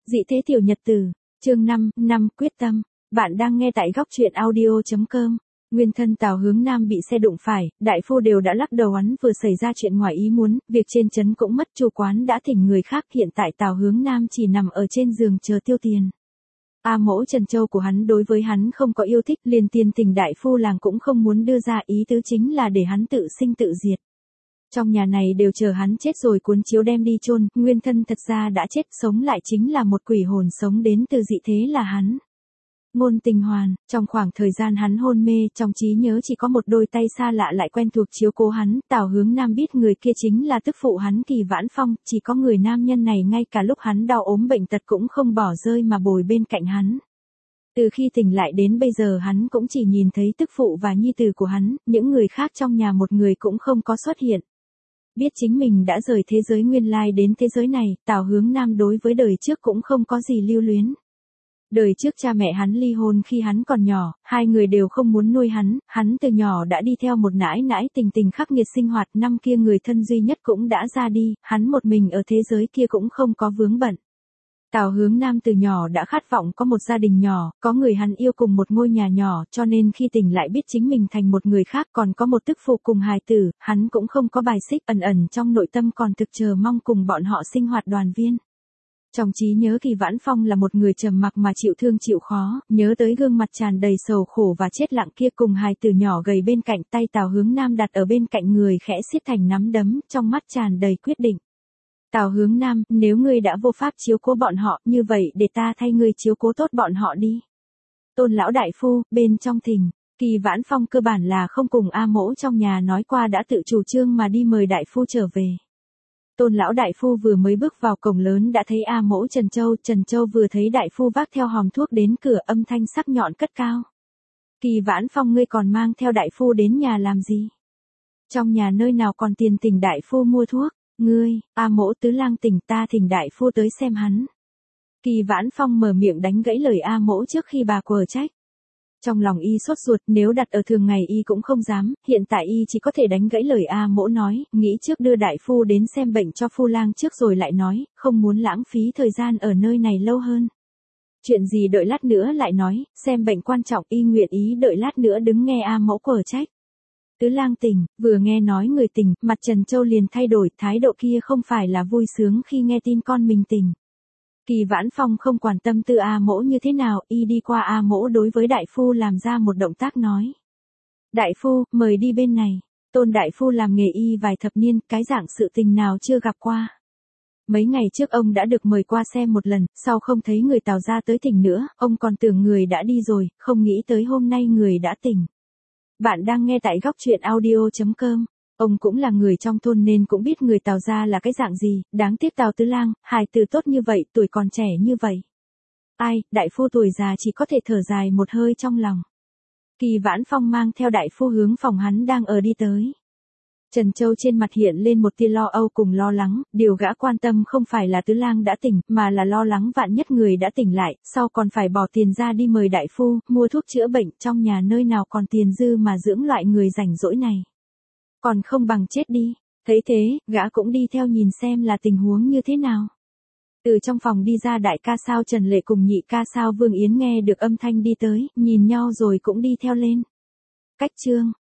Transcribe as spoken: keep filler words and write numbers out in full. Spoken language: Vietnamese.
Dị thế tiểu nhật tử, chương năm, năm quyết tâm. Bạn đang nghe tại góc truyện audio.com. Nguyên thân Tào Hướng Nam bị xe đụng phải, đại phu đều đã lắc đầu hắn vừa xảy ra chuyện ngoài ý muốn, việc trên trấn cũng mất, chủ quán đã thỉnh người khác, hiện tại Tào Hướng Nam chỉ nằm ở trên giường chờ tiêu tiền. A mỗ Trần Châu của hắn đối với hắn không có yêu thích, liền tiền tình đại phu làng cũng không muốn đưa ra, ý tứ chính là để hắn tự sinh tự diệt. Trong nhà này đều chờ hắn chết rồi cuốn chiếu đem đi chôn, nguyên thân thật ra đã chết, sống lại chính là một quỷ hồn sống đến từ dị thế là hắn. Ngôn Tình Hoàn, trong khoảng thời gian hắn hôn mê, trong trí nhớ chỉ có một đôi tay xa lạ lại quen thuộc chiếu cố hắn, Tào Hướng Nam biết người kia chính là tức phụ hắn Kỳ Vãn Phong, chỉ có người nam nhân này ngay cả lúc hắn đau ốm bệnh tật cũng không bỏ rơi mà bồi bên cạnh hắn. Từ khi tỉnh lại đến bây giờ hắn cũng chỉ nhìn thấy tức phụ và nhi tử của hắn, những người khác trong nhà một người cũng không có xuất hiện. Biết chính mình đã rời thế giới nguyên lai đến thế giới này, Tào Hướng Nam đối với đời trước cũng không có gì lưu luyến. Đời trước cha mẹ hắn ly hôn khi hắn còn nhỏ, hai người đều không muốn nuôi hắn, hắn từ nhỏ đã đi theo một nãi nãi tình tình khắc nghiệt sinh hoạt, năm kia người thân duy nhất cũng đã ra đi, hắn một mình ở thế giới kia cũng không có vướng bận. Tào Hướng Nam từ nhỏ đã khát vọng có một gia đình nhỏ, có người hắn yêu cùng một ngôi nhà nhỏ, cho nên khi tỉnh lại biết chính mình thành một người khác còn có một tức phụ cùng hài tử, hắn cũng không có bài xích, ẩn ẩn trong nội tâm còn thực chờ mong cùng bọn họ sinh hoạt đoàn viên. Trong trí nhớ Kỳ Vãn Phong là một người trầm mặc mà chịu thương chịu khó, nhớ tới gương mặt tràn đầy sầu khổ và chết lặng kia cùng hài tử nhỏ gầy bên cạnh, tay Tào Hướng Nam đặt ở bên cạnh người khẽ siết thành nắm đấm, trong mắt tràn đầy quyết định. Tào Hướng Nam, nếu ngươi đã vô pháp chiếu cố bọn họ, như vậy để ta thay ngươi chiếu cố tốt bọn họ đi. Tôn lão đại phu, bên trong thỉnh, Kỳ Vãn Phong cơ bản là không cùng A mỗ trong nhà nói qua đã tự chủ trương mà đi mời đại phu trở về. Tôn lão đại phu vừa mới bước vào cổng lớn đã thấy A mỗ Trần Châu, Trần Châu vừa thấy đại phu vác theo hòm thuốc đến cửa, âm thanh sắc nhọn cất cao. Kỳ Vãn Phong, ngươi còn mang theo đại phu đến nhà làm gì? Trong nhà nơi nào còn tiền thỉnh đại phu mua thuốc? Ngươi, A mỗ tứ lang tỉnh, ta thỉnh đại phu tới xem hắn. Kỳ Vãn Phong mở miệng đánh gãy lời A mỗ trước khi bà quở trách. Trong lòng y sốt ruột, nếu đặt ở thường ngày y cũng không dám, hiện tại y chỉ có thể đánh gãy lời A mỗ nói, nghĩ trước đưa đại phu đến xem bệnh cho phu lang trước rồi lại nói, không muốn lãng phí thời gian ở nơi này lâu hơn. Chuyện gì đợi lát nữa lại nói, xem bệnh quan trọng, y nguyện ý đợi lát nữa đứng nghe A mỗ quở trách. Tứ lang tỉnh, vừa nghe nói người tỉnh, mặt Trần Châu liền thay đổi, thái độ kia không phải là vui sướng khi nghe tin con mình tỉnh. Kỳ Vãn Phong không quan tâm tư A mỗ như thế nào, y đi qua A mỗ đối với đại phu làm ra một động tác nói. Đại phu, mời đi bên này. Tôn đại phu làm nghề y vài thập niên, cái dạng sự tình nào chưa gặp qua. Mấy ngày trước ông đã được mời qua xem một lần, sau không thấy người Tào ra tới tỉnh nữa, ông còn tưởng người đã đi rồi, không nghĩ tới hôm nay người đã tỉnh. Bạn đang nghe tại góc truyện audio.com. Ông cũng là người trong thôn nên cũng biết người Tào gia là cái dạng gì, đáng tiếc Tào Tứ Lang, hài tử tốt như vậy, tuổi còn trẻ như vậy. Ai, đại phu tuổi già chỉ có thể thở dài một hơi trong lòng. Kỳ Vãn Phong mang theo đại phu hướng phòng hắn đang ở đi tới. Trần Châu trên mặt hiện lên một tia lo âu cùng lo lắng, điều gã quan tâm không phải là Tứ Lang đã tỉnh, mà là lo lắng vạn nhất người đã tỉnh lại, sau còn phải bỏ tiền ra đi mời đại phu, mua thuốc chữa bệnh, trong nhà nơi nào còn tiền dư mà dưỡng loại người rảnh rỗi này. Còn không bằng chết đi. Thấy thế, gã cũng đi theo nhìn xem là tình huống như thế nào. Từ trong phòng đi ra đại ca sao Trần Lệ cùng nhị ca sao Vương Yến nghe được âm thanh đi tới, nhìn nhau rồi cũng đi theo lên. Cách chương,